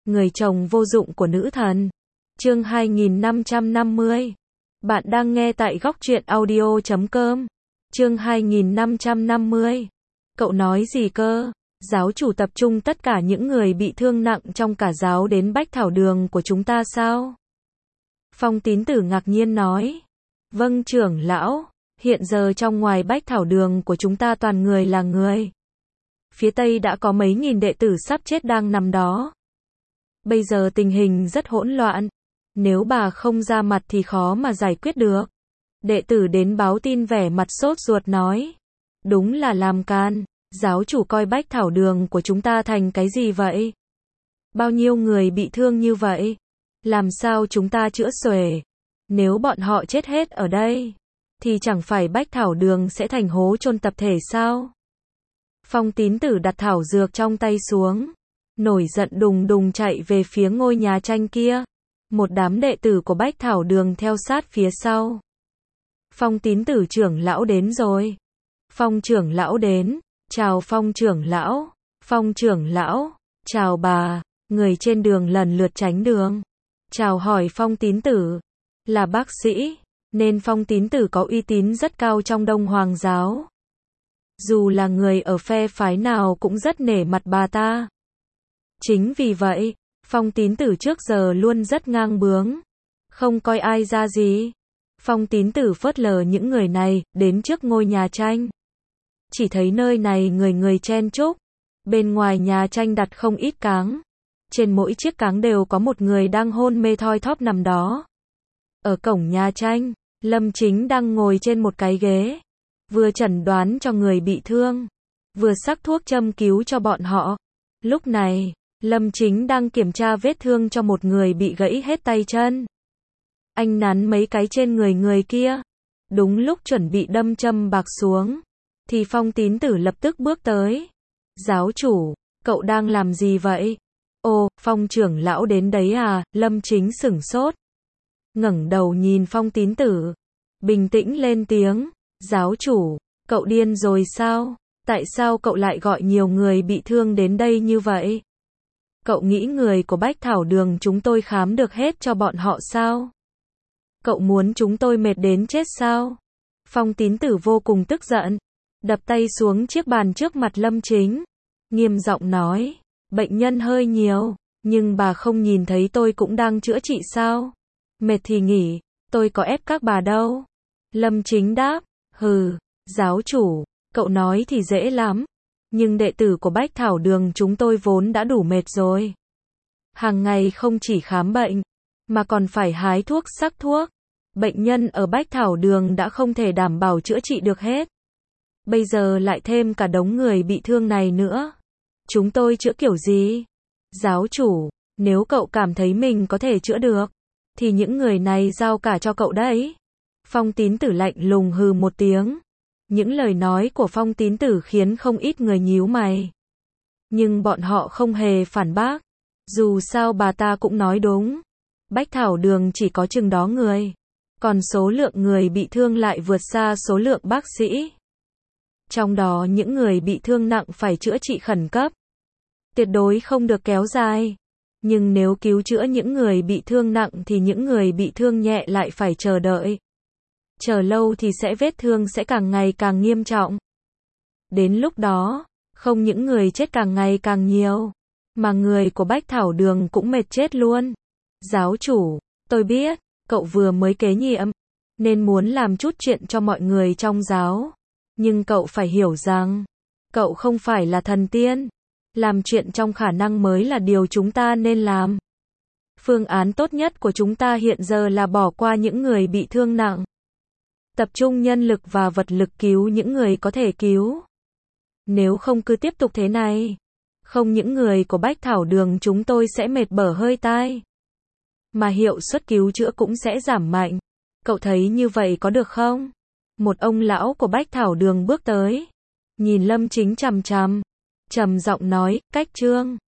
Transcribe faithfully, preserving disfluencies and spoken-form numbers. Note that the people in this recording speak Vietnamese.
người chồng vô dụng của nữ thần. Chương hai nghìn năm trăm năm mươi. Bạn đang nghe tại góc truyện audio chấm com. Chương hai nghìn năm trăm năm mươi. Cậu nói gì cơ? Giáo chủ tập trung tất cả những người bị thương nặng trong cả giáo đến Bách Thảo Đường của chúng ta sao? Phong Tín Tử ngạc nhiên nói. Vâng trưởng lão, hiện giờ trong ngoài Bách Thảo Đường của chúng ta toàn người là người. Phía Tây đã có mấy nghìn đệ tử sắp chết đang nằm đó. Bây giờ tình hình rất hỗn loạn. Nếu bà không ra mặt thì khó mà giải quyết được. Đệ tử đến báo tin vẻ mặt sốt ruột nói. Đúng là làm can. Giáo chủ coi Bách Thảo Đường của chúng ta thành cái gì vậy? Bao nhiêu người bị thương như vậy? Làm sao chúng ta chữa xuể? Nếu bọn họ chết hết ở đây, thì chẳng phải Bách Thảo Đường sẽ thành hố chôn tập thể sao? Phong Tín Tử đặt thảo dược trong tay xuống, nổi giận đùng đùng chạy về phía ngôi nhà tranh kia. Một đám đệ tử của Bách Thảo Đường theo sát phía sau. Phong Tín Tử trưởng lão đến rồi. Phong trưởng lão đến. Chào Phong trưởng lão. Phong trưởng lão. Chào bà. Người trên đường lần lượt tránh đường. Chào hỏi Phong Tín Tử. Là bác sĩ, nên Phong Tín Tử có uy tín rất cao trong Đông Hoàng giáo. Dù là người ở phe phái nào cũng rất nể mặt bà ta. Chính vì vậy, Phong Tín Tử trước giờ luôn rất ngang bướng, không coi ai ra gì. Phong Tín Tử phớt lờ những người này, đến trước ngôi nhà tranh. Chỉ thấy nơi này người người chen chúc. Bên ngoài nhà tranh đặt không ít cáng. Trên mỗi chiếc cáng đều có một người đang hôn mê thoi thóp nằm đó. Ở cổng nhà tranh, Lâm Chính đang ngồi trên một cái ghế, vừa chẩn đoán cho người bị thương, vừa sắc thuốc châm cứu cho bọn họ. Lúc này, Lâm Chính đang kiểm tra vết thương cho một người bị gãy hết tay chân. Anh nắn mấy cái trên người người kia. Đúng lúc chuẩn bị đâm châm bạc xuống, thì Phong Tín Tử lập tức bước tới. Giáo chủ, cậu đang làm gì vậy? Ồ, Phong trưởng lão đến đấy à? Lâm Chính sửng sốt, ngẩng đầu nhìn Phong Tín Tử, bình tĩnh lên tiếng. Giáo chủ, cậu điên rồi sao? Tại sao cậu lại gọi nhiều người bị thương đến đây như vậy? Cậu nghĩ người của Bách Thảo Đường chúng tôi khám được hết cho bọn họ sao? Cậu muốn chúng tôi mệt đến chết sao? Phong Tín Tử vô cùng tức giận, đập tay xuống chiếc bàn trước mặt Lâm Chính, nghiêm giọng nói, bệnh nhân hơi nhiều, nhưng bà không nhìn thấy tôi cũng đang chữa trị sao? Mệt thì nghỉ, tôi có ép các bà đâu. Lâm Chính đáp, hừ, giáo chủ, cậu nói thì dễ lắm, nhưng đệ tử của Bách Thảo Đường chúng tôi vốn đã đủ mệt rồi. Hàng ngày không chỉ khám bệnh, mà còn phải hái thuốc sắc thuốc. Bệnh nhân ở Bách Thảo Đường đã không thể đảm bảo chữa trị được hết. Bây giờ lại thêm cả đống người bị thương này nữa. Chúng tôi chữa kiểu gì? Giáo chủ, nếu cậu cảm thấy mình có thể chữa được, thì những người này giao cả cho cậu đấy. Phong Tín Tử lạnh lùng hừ một tiếng. Những lời nói của Phong Tín Tử khiến không ít người nhíu mày. Nhưng bọn họ không hề phản bác. Dù sao bà ta cũng nói đúng. Bách Thảo Đường chỉ có chừng đó người. Còn số lượng người bị thương lại vượt xa số lượng bác sĩ. Trong đó những người bị thương nặng phải chữa trị khẩn cấp. Tuyệt đối không được kéo dài. Nhưng nếu cứu chữa những người bị thương nặng thì những người bị thương nhẹ lại phải chờ đợi. Chờ lâu thì sẽ vết thương sẽ càng ngày càng nghiêm trọng. Đến lúc đó, không những người chết càng ngày càng nhiều, mà người của Bách Thảo Đường cũng mệt chết luôn. Giáo chủ, tôi biết, cậu vừa mới kế nhiệm, nên muốn làm chút chuyện cho mọi người trong giáo. Nhưng cậu phải hiểu rằng, cậu không phải là thần tiên. Làm chuyện trong khả năng mới là điều chúng ta nên làm. Phương án tốt nhất của chúng ta hiện giờ là bỏ qua những người bị thương nặng. Tập trung nhân lực và vật lực cứu những người có thể cứu. Nếu không cứ tiếp tục thế này, không những người của Bách Thảo Đường chúng tôi sẽ mệt bở hơi tai, mà hiệu suất cứu chữa cũng sẽ giảm mạnh. Cậu thấy như vậy có được không? Một ông lão của Bách Thảo Đường bước tới, nhìn Lâm Chính chằm chằm, trầm giọng nói, Cách Trương,